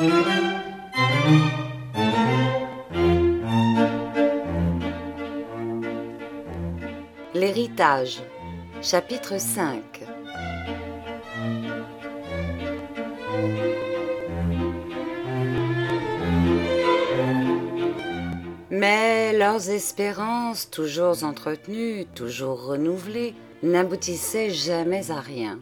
L'héritage, chapitre 5. Mais leurs espérances, toujours entretenues, toujours renouvelées, n'aboutissaient jamais à rien.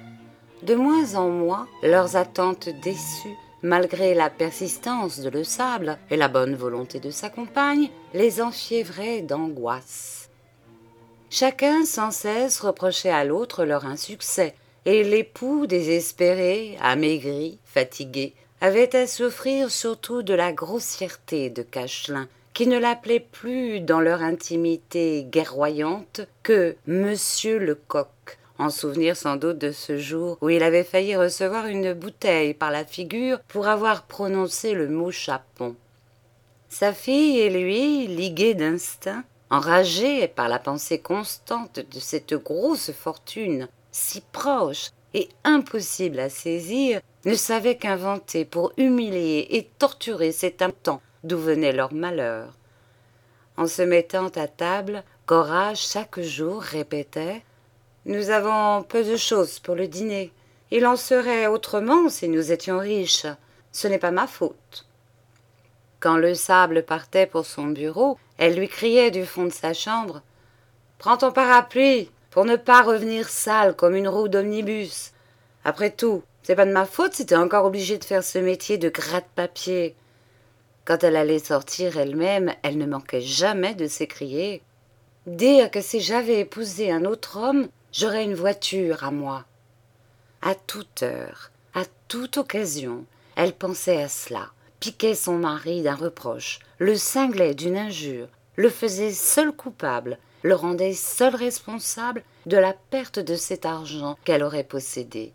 De mois en mois, leurs attentes déçues, malgré la persistance de Le Sable et la bonne volonté de sa compagne, les enfiévraient d'angoisse. Chacun sans cesse reprochait à l'autre leur insuccès, et l'époux désespéré, amaigri, fatigué, avait à souffrir surtout de la grossièreté de Cachelin, qui ne l'appelait plus dans leur intimité guerroyante que « Monsieur le Coq », en souvenir sans doute de ce jour où il avait failli recevoir une bouteille par la figure pour avoir prononcé le mot chapon. Sa fille et lui, ligués d'instinct, enragés par la pensée constante de cette grosse fortune, si proche et impossible à saisir, ne savaient qu'inventer pour humilier et torturer cet instant d'où venait leur malheur. En se mettant à table, Cora chaque jour répétait « Nous avons peu de choses pour le dîner. Il en serait autrement si nous étions riches. Ce n'est pas ma faute. » Quand Le Sable partait pour son bureau, elle lui criait du fond de sa chambre « Prends ton parapluie pour ne pas revenir sale comme une roue d'omnibus. Après tout, c'est pas de ma faute si t'es encore obligée de faire ce métier de gratte-papier. » Quand elle allait sortir elle-même, elle ne manquait jamais de s'écrier « Dire que si j'avais épousé un autre homme, j'aurais une voiture à moi. » À toute heure, à toute occasion, elle pensait à cela, piquait son mari d'un reproche, le cinglait d'une injure, le faisait seul coupable, le rendait seul responsable de la perte de cet argent qu'elle aurait possédé.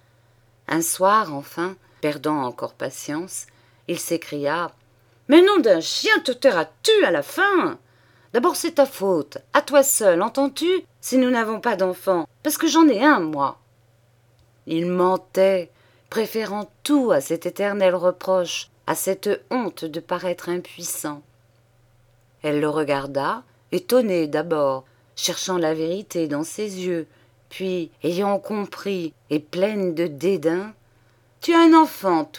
Un soir, enfin, perdant encore patience, il s'écria « Mais nom d'un chien, te tairas-tu à la fin ? D'abord c'est ta faute, à toi seul, entends-tu, si nous n'avons pas d'enfant, parce que j'en ai un, moi. » Il mentait, préférant tout à cet éternel reproche, à cette honte de paraître impuissant. Elle le regarda, étonnée d'abord, cherchant la vérité dans ses yeux, puis, ayant compris et pleine de dédain, « Tu as un enfant, toi ?»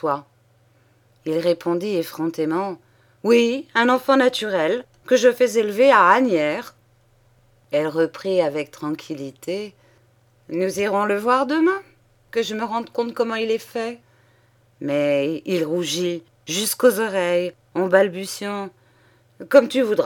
Il répondit effrontément « Oui, un enfant naturel, que je fais élever à Asnières. » Elle reprit avec tranquillité « Nous irons le voir demain, que je me rende compte comment il est fait. » Mais il rougit jusqu'aux oreilles, en balbutiant « Comme tu voudras. »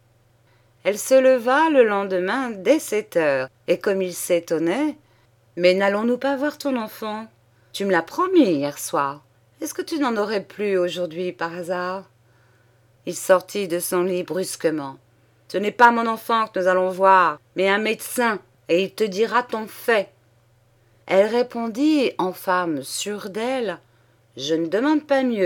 Elle se leva le lendemain dès 7 heures, et comme il s'étonnait « Mais n'allons-nous pas voir ton enfant? Tu me l'as promis hier soir. Est-ce que tu n'en aurais plus aujourd'hui par hasard ?» Il sortit de son lit brusquement. « Ce n'est pas mon enfant que nous allons voir, mais un médecin, et il te dira ton fait. » Elle répondit en femme sûre d'elle « Je ne demande pas mieux. »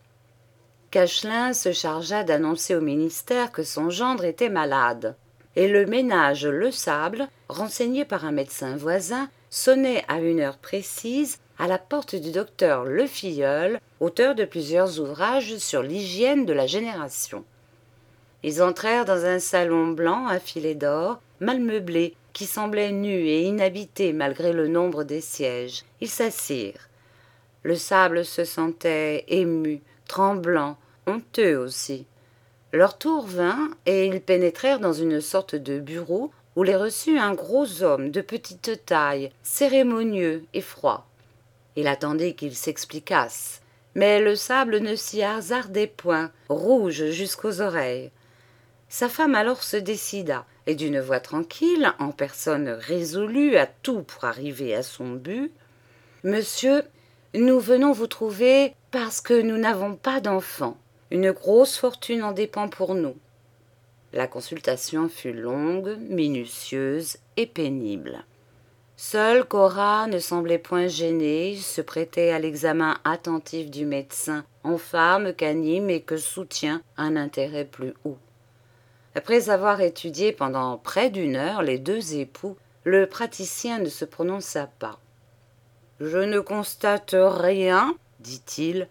Cachelin se chargea d'annoncer au ministère que son gendre était malade, et le ménage Le Sable, renseigné par un médecin voisin, sonnait à une heure précise à la porte du docteur Le Filleul, auteur de plusieurs ouvrages sur l'hygiène de la génération. Ils entrèrent dans un salon blanc à filets d'or, mal meublé, qui semblait nu et inhabité malgré le nombre des sièges. Ils s'assirent. Le Sable se sentait ému, tremblant, honteux aussi. Leur tour vint, et ils pénétrèrent dans une sorte de bureau où les reçut un gros homme de petite taille, cérémonieux et froid. Il attendait qu'ils s'expliquassent, mais Le Sable ne s'y hasardait point, rouge jusqu'aux oreilles. Sa femme alors se décida, et d'une voix tranquille, en personne résolue à tout pour arriver à son but, « Monsieur, nous venons vous trouver parce que nous n'avons pas d'enfant. Une grosse fortune en dépend pour nous. » La consultation fut longue, minutieuse et pénible. Seule Cora ne semblait point gênée, se prêtait à l'examen attentif du médecin, en femme qu'anime et que soutient un intérêt plus haut. Après avoir étudié pendant près d'1 heure les deux époux, le praticien ne se prononça pas. « Je ne constate rien, dit-il,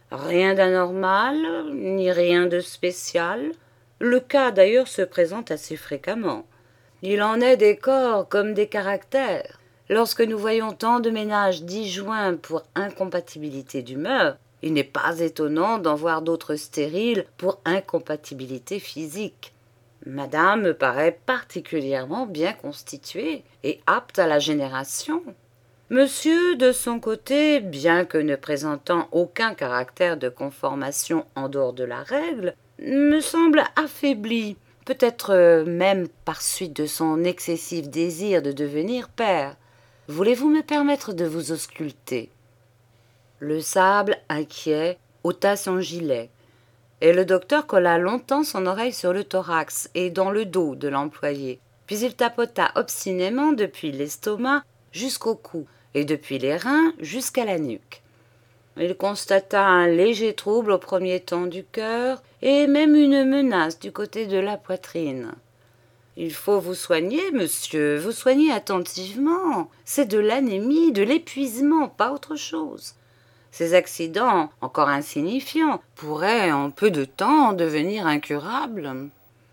Rien d'anormal, ni rien de spécial. Le cas d'ailleurs se présente assez fréquemment. Il en est des corps comme des caractères. Lorsque nous voyons tant de ménages disjoints pour incompatibilité d'humeur, il n'est pas étonnant d'en voir d'autres stériles pour incompatibilité physique. Madame me paraît particulièrement bien constituée et apte à la génération. Monsieur, de son côté, bien que ne présentant aucun caractère de conformation en dehors de la règle, me semble affaibli, peut-être même par suite de son excessif désir de devenir père. Voulez-vous me permettre de vous ausculter ? Le sable, inquiet, ôta son gilet, et le docteur colla longtemps son oreille sur le thorax et dans le dos de l'employé, puis il tapota obstinément depuis l'estomac jusqu'au cou, et depuis les reins jusqu'à la nuque. Il constata un léger trouble au premier temps du cœur et même une menace du côté de la poitrine. « Il faut vous soigner, monsieur, vous soigner attentivement. C'est de l'anémie, de l'épuisement, pas autre chose. Ces accidents, encore insignifiants, pourraient en peu de temps devenir incurables. »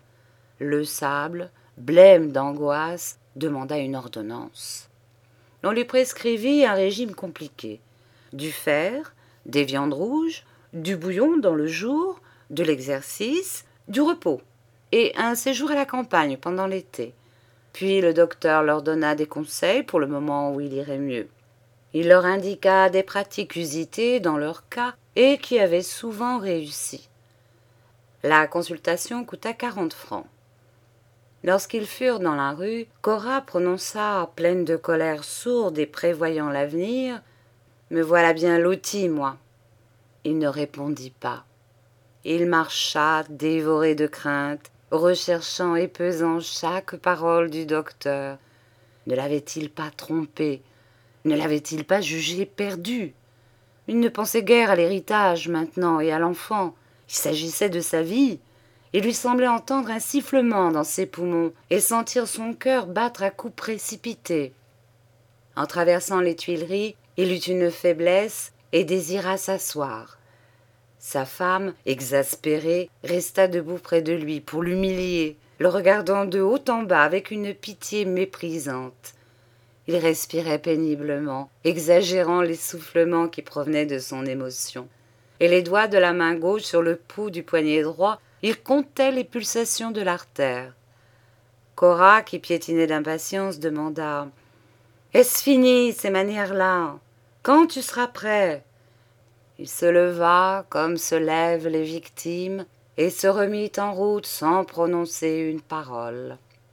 Le sable, blême d'angoisse, demanda une ordonnance. On lui prescrivit un régime compliqué. Du fer, des viandes rouges, du bouillon dans le jour, de l'exercice, du repos et un séjour à la campagne pendant l'été. Puis le docteur leur donna des conseils pour le moment où il irait mieux. Il leur indiqua des pratiques usitées dans leur cas et qui avaient souvent réussi. La consultation coûta 40 francs. Lorsqu'ils furent dans la rue, Cora prononça, pleine de colère sourde et prévoyant l'avenir, « Me voilà bien loti, moi. » Il ne répondit pas. Il marcha, dévoré de crainte, recherchant et pesant chaque parole du docteur. Ne l'avait-il pas trompé? Ne l'avait-il pas jugé perdu? Il ne pensait guère à l'héritage maintenant et à l'enfant. Il s'agissait de sa vie. Il lui semblait entendre un sifflement dans ses poumons et sentir son cœur battre à coups précipités. En traversant les Tuileries, il eut une faiblesse et désira s'asseoir. Sa femme, exaspérée, resta debout près de lui pour l'humilier, le regardant de haut en bas avec une pitié méprisante. Il respirait péniblement, exagérant l'essoufflement qui provenait de son émotion. Et les doigts de la main gauche sur le pouls du poignet droit, il comptait les pulsations de l'artère. Cora, qui piétinait d'impatience, demanda « Est-ce fini, ces manières-là? Quand tu seras prêt ?» Il se leva, comme se lèvent les victimes, et se remit en route sans prononcer une parole.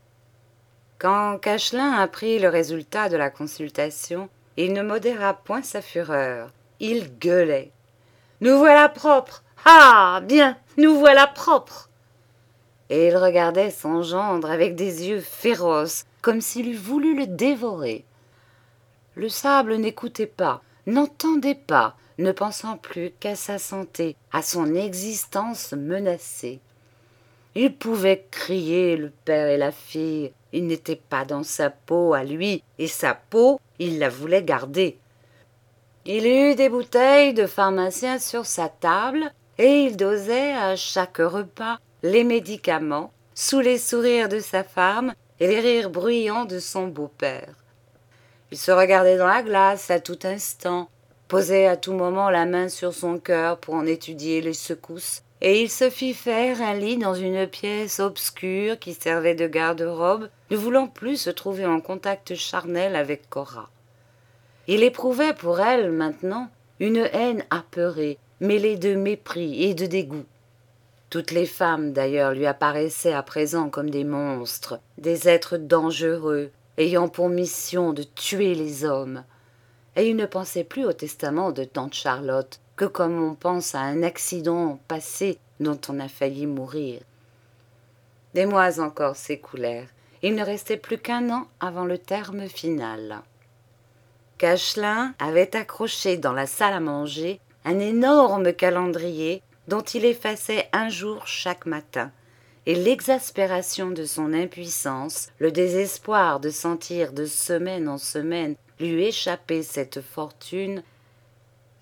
Quand Cachelin apprit le résultat de la consultation, il ne modéra point sa fureur. Il gueulait. « Nous voilà propres! Ah, bien, nous voilà propres !» Et il regardait son gendre avec des yeux féroces, comme s'il eût voulu le dévorer. Le sable n'écoutait pas, n'entendait pas, ne pensant plus qu'à sa santé, à son existence menacée. Il pouvait crier, le père et la fille, il n'était pas dans sa peau à lui, et sa peau, il la voulait garder. Il eut des bouteilles de pharmacien sur sa table, et il dosait à chaque repas les médicaments, sous les sourires de sa femme et les rires bruyants de son beau-père. Il se regardait dans la glace à tout instant, posait à tout moment la main sur son cœur pour en étudier les secousses, et il se fit faire un lit dans une pièce obscure qui servait de garde-robe, ne voulant plus se trouver en contact charnel avec Cora. Il éprouvait pour elle, maintenant, une haine apeurée, mêlée de mépris et de dégoût. Toutes les femmes, d'ailleurs, lui apparaissaient à présent comme des monstres, des êtres dangereux, ayant pour mission de tuer les hommes. Et il ne pensait plus au testament de tante Charlotte que comme on pense à un accident passé dont on a failli mourir. Des mois encore s'écoulèrent. Il ne restait plus qu'1 an avant le terme final. Cachelin avait accroché dans la salle à manger un énorme calendrier dont il effaçait un jour chaque matin, et l'exaspération de son impuissance, le désespoir de sentir de semaine en semaine lui échapper cette fortune,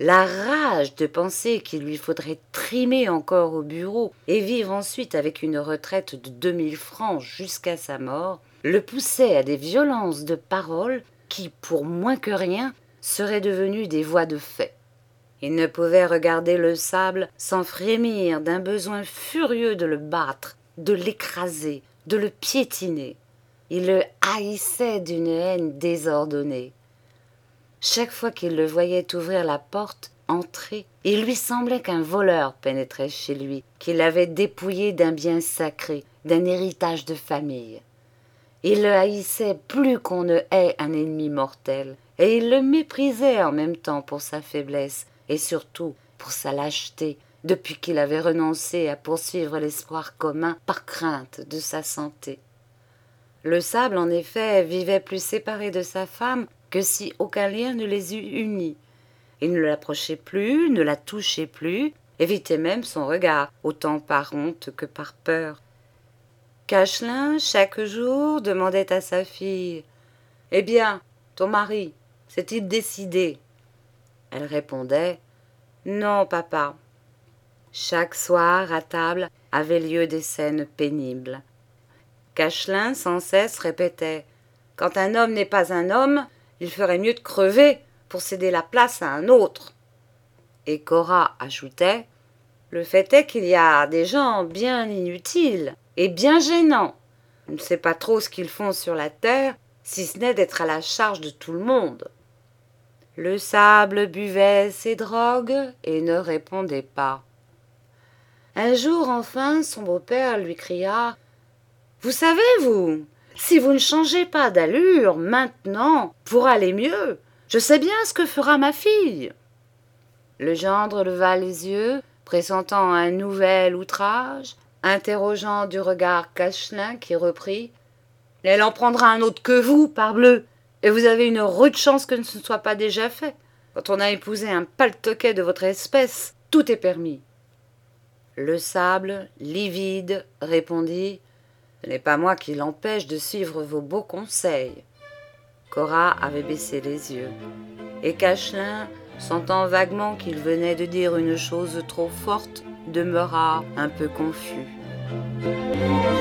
la rage de penser qu'il lui faudrait trimer encore au bureau et vivre ensuite avec une retraite de 2000 francs jusqu'à sa mort, le poussait à des violences de paroles qui, pour moins que rien, seraient devenues des voies de fait. Il ne pouvait regarder le sable sans frémir d'un besoin furieux de le battre, de l'écraser, de le piétiner. Il le haïssait d'une haine désordonnée. Chaque fois qu'il le voyait ouvrir la porte, entrer, il lui semblait qu'un voleur pénétrait chez lui, qu'il l'avait dépouillé d'un bien sacré, d'un héritage de famille. Il le haïssait plus qu'on ne hait un ennemi mortel, et il le méprisait en même temps pour sa faiblesse, et surtout pour sa lâcheté, depuis qu'il avait renoncé à poursuivre l'espoir commun par crainte de sa santé. Le sable, en effet, vivait plus séparé de sa femme que si aucun lien ne les eût unis. Il ne l'approchait plus, ne la touchait plus, évitait même son regard, autant par honte que par peur. Cachelin, chaque jour, demandait à sa fille « Eh bien, ton mari, s'est-il décidé ?» Elle répondait « Non, papa. » Chaque soir, à table, avaient lieu des scènes pénibles. Cachelin, sans cesse, répétait « Quand un homme n'est pas un homme, il ferait mieux de crever pour céder la place à un autre. » Et Cora ajoutait « Le fait est qu'il y a des gens bien inutiles et bien gênants. On ne sait pas trop ce qu'ils font sur la terre, si ce n'est d'être à la charge de tout le monde. » Le sable buvait ses drogues et ne répondait pas. Un jour, enfin, son beau-père lui cria « Vous savez, vous, si vous ne changez pas d'allure maintenant pour aller mieux, je sais bien ce que fera ma fille. » Le gendre leva les yeux, pressentant un nouvel outrage, interrogeant du regard Cachelin qui reprit « Elle en prendra un autre que vous, parbleu, et vous avez une rude chance que ce ne soit pas déjà fait. Quand on a épousé un paltoquet de votre espèce, tout est permis. » Le sable, livide, répondit « Ce n'est pas moi qui l'empêche de suivre vos beaux conseils. » Cora avait baissé les yeux, et Cachelin, sentant vaguement qu'il venait de dire une chose trop forte, demeura un peu confus.